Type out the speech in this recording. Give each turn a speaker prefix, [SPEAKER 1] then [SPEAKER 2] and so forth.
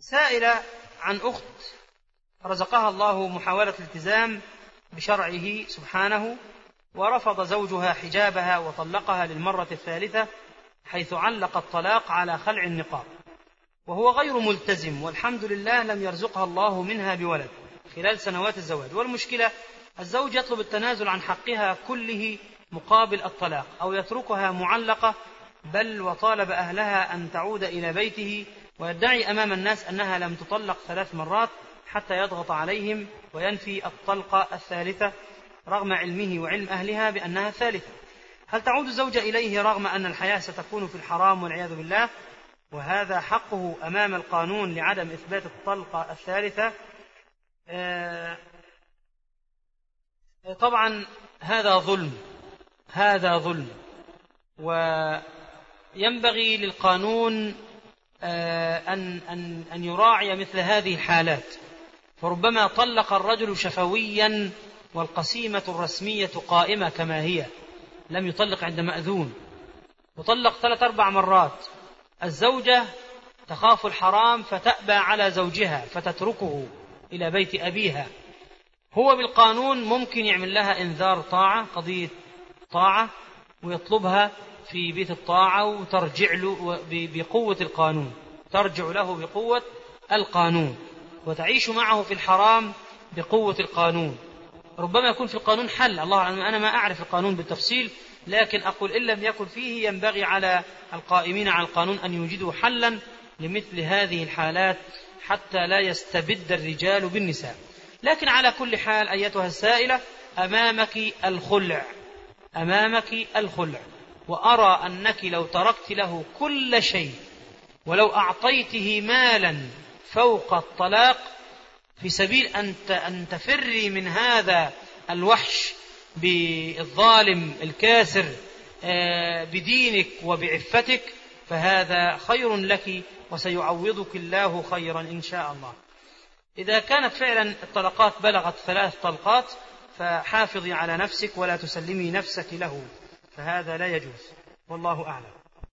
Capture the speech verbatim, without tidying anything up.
[SPEAKER 1] سائلة عن أخت رزقها الله محاولة الالتزام بشرعه سبحانه، ورفض زوجها حجابها وطلقها للمرة الثالثة، حيث علق الطلاق على خلع النقاب، وهو غير ملتزم، والحمد لله لم يرزقها الله منها بولد خلال سنوات الزواج. والمشكلة الزوج يطلب التنازل عن حقها كله مقابل الطلاق، أو يتركها معلقة، بل وطالب أهلها أن تعود إلى بيته، ويدعي أمام الناس أنها لم تطلق ثلاث مرات حتى يضغط عليهم وينفي الطلقة الثالثة رغم علمه وعلم أهلها بأنها ثالثة. هل تعود الزوجة إليه رغم أن الحياة ستكون في الحرام والعياذ بالله، وهذا حقه أمام القانون لعدم إثبات الطلقة الثالثة؟ آه طبعا هذا ظلم، هذا ظلم، وينبغي للقانون أن, أن, أن يراعي مثل هذه الحالات. فربما طلق الرجل شفويا والقسيمة الرسمية قائمة كما هي، لم يطلق عند مأذون، وطلق ثلاث أربع مرات. الزوجة تخاف الحرام فتأبى على زوجها فتتركه إلى بيت أبيها. هو بالقانون ممكن يعمل لها إنذار طاعة، قضية طاعة، ويطلبها في بيت الطاعة وترجع له بقوة القانون، ترجع له بقوة القانون، وتعيش معه في الحرام بقوة القانون. ربما يكون في القانون حل، الله أعلم، أنا ما أعرف القانون بالتفصيل، لكن أقول إن لم يكن فيه ينبغي على القائمين على القانون أن يوجدوا حلا لمثل هذه الحالات حتى لا يستبد الرجال بالنساء. لكن على كل حال أيتها السائلة، أمامك الخلع، أمامك الخلع، وأرى أنك لو تركت له كل شيء ولو أعطيته مالا فوق الطلاق في سبيل أن تفري من هذا الوحش بالظالم الكاسر بدينك وبعفتك، فهذا خير لك وسيعوضك الله خيرا إن شاء الله. إذا كانت فعلا الطلقات بلغت ثلاث طلقات فحافظي على نفسك ولا تسلمي نفسك له، فهذا لا يجوز، والله أعلم.